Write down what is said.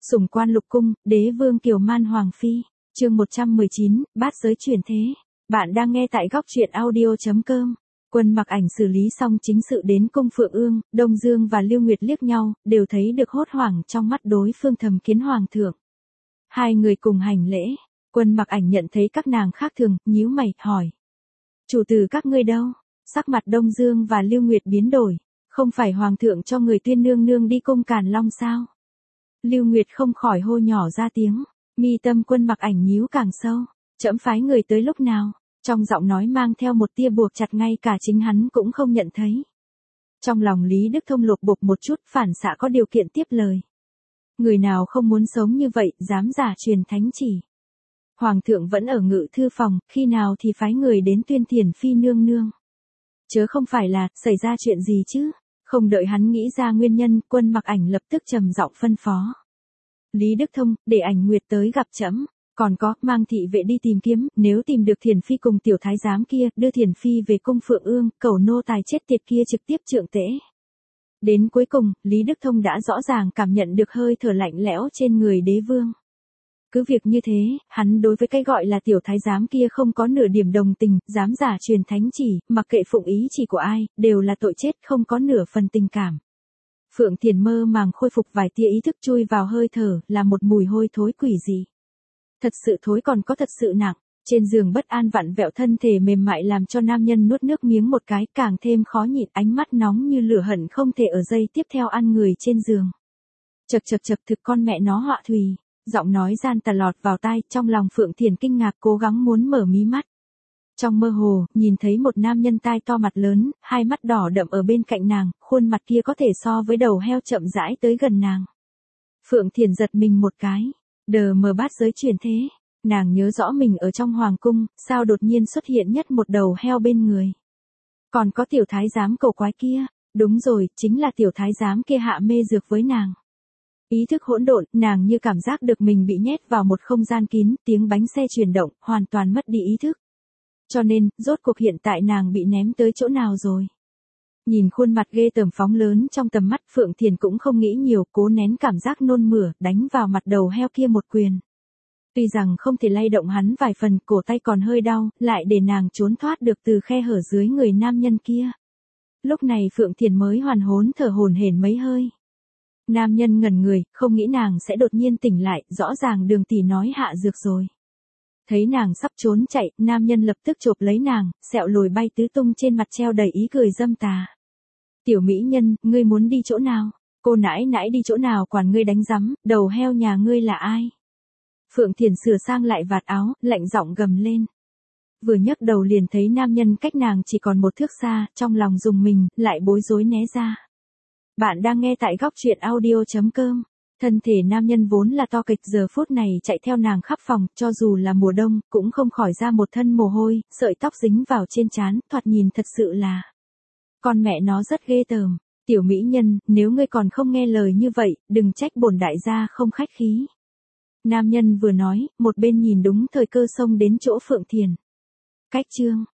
Sủng quan lục cung, đế vương Kiều Man Hoàng Phi. Chương 119, bát giới chuyển thế. Bạn đang nghe tại góc truyện audio.com. Quân Mặc Ảnh xử lý xong chính sự đến cung Phượng Ương, Đông Dương và Lưu Nguyệt liếc nhau, đều thấy được hốt hoảng trong mắt đối phương thầm kiến hoàng thượng. Hai người cùng hành lễ. Quân Mặc Ảnh nhận thấy các nàng khác thường, nhíu mày, hỏi. Chủ tử các ngươi đâu? Sắc mặt Đông Dương và Lưu Nguyệt biến đổi. Không phải hoàng thượng cho người tuyên nương nương đi cung Càn Long sao? Lưu Nguyệt không khỏi hô nhỏ ra tiếng, mi tâm Quân Mặc Ảnh nhíu càng sâu, trẫm phái người tới lúc nào? Trong giọng nói mang theo một tia buộc chặt ngay cả chính hắn cũng không nhận thấy. Trong lòng Lý Đức Thông lột bột một chút, phản xạ có điều kiện tiếp lời. Người nào không muốn sống như vậy, dám giả truyền thánh chỉ. Hoàng thượng vẫn ở ngự thư phòng, khi nào thì phái người đến tuyên Thiền Phi nương nương. Chớ không phải là, xảy ra chuyện gì chứ? Không đợi hắn nghĩ ra nguyên nhân, Quân Mặc Ảnh lập tức trầm giọng phân phó. Lý Đức Thông, để Ảnh Nguyệt tới gặp trẫm. Còn có, mang thị vệ đi tìm kiếm, nếu tìm được Thiền Phi cùng tiểu thái giám kia, đưa Thiền Phi về cung Phượng Ương, cầu nô tài chết tiệt kia trực tiếp trượng tễ. Đến cuối cùng, Lý Đức Thông đã rõ ràng cảm nhận được hơi thở lạnh lẽo trên người đế vương. Cứ việc như thế, hắn đối với cái gọi là tiểu thái giám kia không có nửa điểm đồng tình, dám giả truyền thánh chỉ, mặc kệ phụng ý chỉ của ai, đều là tội chết, không có nửa phần tình cảm. Phượng Thiền mơ màng khôi phục vài tia ý thức chui vào hơi thở, là một mùi hôi thối quỷ dị. Thật sự thối còn có thật sự nặng, trên giường bất an vặn vẹo thân thể mềm mại làm cho nam nhân nuốt nước miếng một cái, càng thêm khó nhịn, ánh mắt nóng như lửa hận không thể ở giây tiếp theo ăn người trên giường. Chậc thực con mẹ nó họa thùy. Giọng nói gian tà lọt vào tai, trong lòng Phượng Thiền kinh ngạc cố gắng muốn mở mí mắt. Trong mơ hồ, nhìn thấy một nam nhân tai to mặt lớn, hai mắt đỏ đậm ở bên cạnh nàng, khuôn mặt kia có thể so với đầu heo chậm rãi tới gần nàng. Phượng Thiền giật mình một cái, đờ mờ bát giới chuyển thế, nàng nhớ rõ mình ở trong hoàng cung, sao đột nhiên xuất hiện nhất một đầu heo bên người. Còn có tiểu thái giám cầu quái kia, đúng rồi, chính là tiểu thái giám kia hạ mê dược với nàng. Ý thức hỗn độn, nàng như cảm giác được mình bị nhét vào một không gian kín, tiếng bánh xe chuyển động, hoàn toàn mất đi ý thức. Cho nên, rốt cuộc hiện tại nàng bị ném tới chỗ nào rồi? Nhìn khuôn mặt ghê tởm phóng lớn trong tầm mắt, Phượng Thiền cũng không nghĩ nhiều, cố nén cảm giác nôn mửa, đánh vào mặt đầu heo kia một quyền. Tuy rằng không thể lay động hắn vài phần, cổ tay còn hơi đau, lại để nàng trốn thoát được từ khe hở dưới người nam nhân kia. Lúc này Phượng Thiền mới hoàn hồn thở hổn hển mấy hơi. Nam nhân ngẩn người, không nghĩ nàng sẽ đột nhiên tỉnh lại, rõ ràng Đường tỷ nói hạ dược rồi. Thấy nàng sắp trốn chạy, nam nhân lập tức chộp lấy nàng, sẹo lồi bay tứ tung trên mặt treo đầy ý cười dâm tà. Tiểu mỹ nhân, ngươi muốn đi chỗ nào? Cô nãi nãi đi chỗ nào quản ngươi đánh rắm, đầu heo nhà ngươi là ai? Phượng Thiền sửa sang lại vạt áo, lạnh giọng gầm lên. Vừa nhấc đầu liền thấy nam nhân cách nàng chỉ còn một thước xa, trong lòng rùng mình, lại bối rối né ra. Bạn đang nghe tại góc truyện audio.com. Thân thể nam nhân vốn là to kịch, giờ phút này chạy theo nàng khắp phòng, cho dù là mùa đông, cũng không khỏi ra một thân mồ hôi, sợi tóc dính vào trên trán, thoạt nhìn thật sự là. Con mẹ nó rất ghê tởm. Tiểu mỹ nhân, nếu ngươi còn không nghe lời như vậy, đừng trách bổn đại gia không khách khí. Nam nhân vừa nói, một bên nhìn đúng thời cơ xông đến chỗ Phượng Thiền. Cách chương.